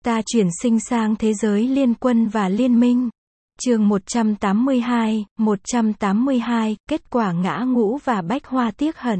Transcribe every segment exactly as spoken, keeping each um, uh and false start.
Ta chuyển sinh sang thế giới liên quân và liên minh. Chương một trăm tám mươi hai, một trăm tám mươi hai, kết quả ngã ngũ và Bách Hoa tiếc hận.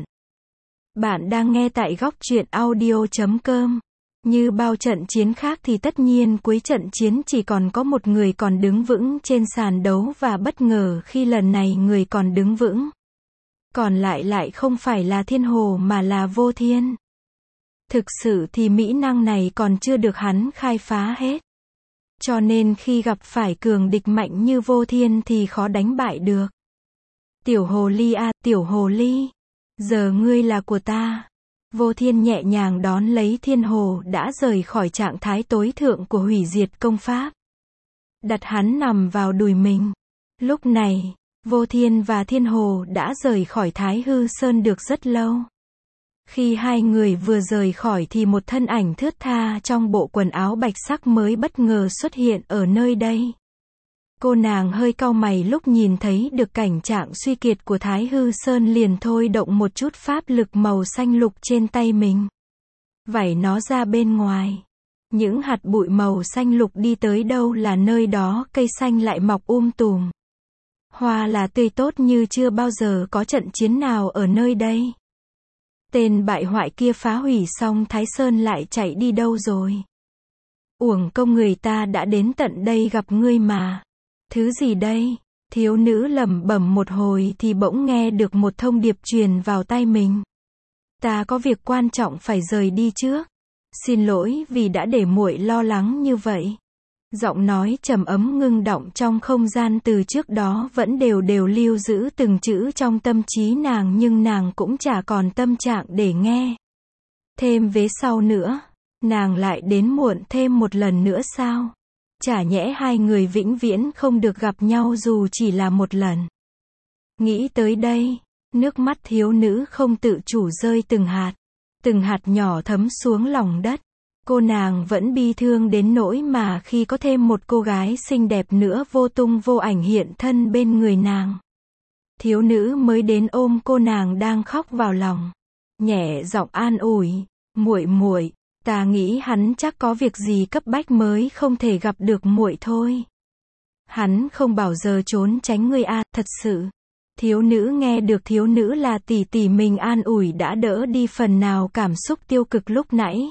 Bạn đang nghe tại góc truyện audio chấm com. Như bao trận chiến khác thì tất nhiên cuối trận chiến chỉ còn có một người còn đứng vững trên sàn đấu, và bất ngờ khi lần này người còn đứng vững còn lại lại không phải là Thiên Hồ mà là Vô Thiên. Thực sự thì mỹ năng này còn chưa được hắn khai phá hết. Cho nên khi gặp phải cường địch mạnh như Vô Thiên thì khó đánh bại được. Tiểu hồ ly à, tiểu hồ ly, giờ ngươi là của ta. Vô Thiên nhẹ nhàng đón lấy Thiên Hồ đã rời khỏi trạng thái tối thượng của hủy diệt công pháp. Đặt hắn nằm vào đùi mình. Lúc này, Vô Thiên và Thiên Hồ đã rời khỏi Thái Hư Sơn được rất lâu. Khi hai người vừa rời khỏi thì một thân ảnh thướt tha trong bộ quần áo bạch sắc mới bất ngờ xuất hiện ở nơi đây. Cô nàng hơi cau mày lúc nhìn thấy được cảnh trạng suy kiệt của Thái Hư Sơn, liền thôi động một chút pháp lực màu xanh lục trên tay mình. Vẩy nó ra bên ngoài. Những hạt bụi màu xanh lục đi tới đâu là nơi đó cây xanh lại mọc um tùm. Hoa là tươi tốt như chưa bao giờ có trận chiến nào ở nơi đây. Tên bại hoại kia phá hủy xong Thái Sơn lại chạy đi đâu rồi? Uổng công người ta đã đến tận đây gặp ngươi mà. Thứ gì đây? Thiếu nữ lẩm bẩm một hồi thì bỗng nghe được một thông điệp truyền vào tai mình. Ta có việc quan trọng phải rời đi trước. Xin lỗi vì đã để muội lo lắng như vậy. Giọng nói trầm ấm ngưng đọng trong không gian từ trước đó vẫn đều đều lưu giữ từng chữ trong tâm trí nàng, nhưng nàng cũng chả còn tâm trạng để nghe. Thêm vế sau nữa, nàng lại đến muộn thêm một lần nữa sao? Chả nhẽ hai người vĩnh viễn không được gặp nhau dù chỉ là một lần. Nghĩ tới đây, nước mắt thiếu nữ không tự chủ rơi từng hạt, từng hạt nhỏ thấm xuống lòng đất. Cô nàng vẫn bi thương đến nỗi mà khi có thêm một cô gái xinh đẹp nữa vô tung vô ảnh hiện thân bên người nàng, thiếu nữ mới đến ôm cô nàng đang khóc vào lòng, nhẹ giọng an ủi, muội muội, ta nghĩ hắn chắc có việc gì cấp bách mới không thể gặp được muội thôi. Hắn không bao giờ trốn tránh ngươi à, thật sự. Thiếu nữ nghe được thiếu nữ là tỷ tỷ mình an ủi đã đỡ đi phần nào cảm xúc tiêu cực lúc nãy.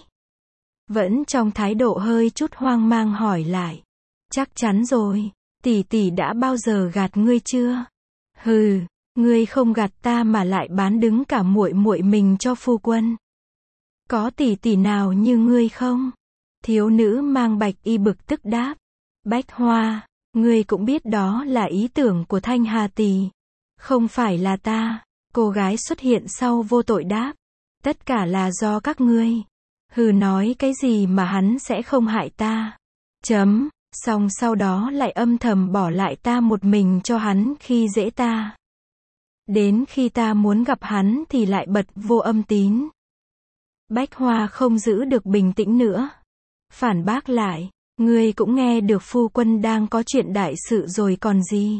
Vẫn trong thái độ hơi chút hoang mang hỏi lại. Chắc chắn rồi, tỷ tỷ đã bao giờ gạt ngươi chưa? Hừ, ngươi không gạt ta mà lại bán đứng cả muội muội mình cho phu quân. Có tỷ tỷ nào như ngươi không? Thiếu nữ mang bạch y bực tức đáp. Bách Hoa, ngươi cũng biết đó là ý tưởng của Thanh Hà tỷ. Không phải là ta. Cô gái xuất hiện sau vô tội đáp. Tất cả là do các ngươi. Hừ, nói cái gì mà hắn sẽ không hại ta. Chấm, xong sau đó lại âm thầm bỏ lại ta một mình cho hắn khi dễ ta. Đến khi ta muốn gặp hắn thì lại bật vô âm tín. Bách Hoa không giữ được bình tĩnh nữa. Phản bác lại, ngươi cũng nghe được phu quân đang có chuyện đại sự rồi còn gì.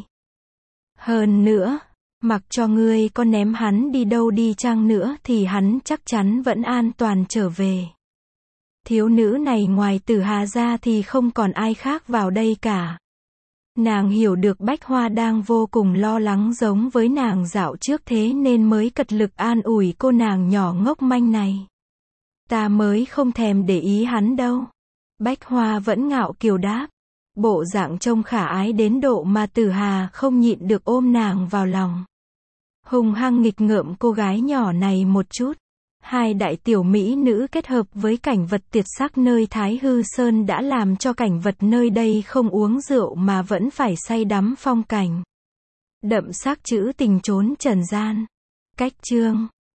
Hơn nữa, mặc cho ngươi có ném hắn đi đâu đi chăng nữa thì hắn chắc chắn vẫn an toàn trở về. Thiếu nữ này ngoài Tử Hà ra thì không còn ai khác vào đây cả. Nàng hiểu được Bách Hoa đang vô cùng lo lắng giống với nàng dạo trước, thế nên mới cật lực an ủi cô nàng nhỏ ngốc manh này. Ta mới không thèm để ý hắn đâu. Bách Hoa vẫn ngạo kiều đáp. Bộ dạng trông khả ái đến độ mà Tử Hà không nhịn được ôm nàng vào lòng. Hùng hăng nghịch ngợm cô gái nhỏ này một chút. Hai đại tiểu mỹ nữ kết hợp với cảnh vật tuyệt sắc nơi Thái Hư Sơn đã làm cho cảnh vật nơi đây không uống rượu mà vẫn phải say đắm phong cảnh. Đậm sắc trữ tình trốn trần gian. Cách chương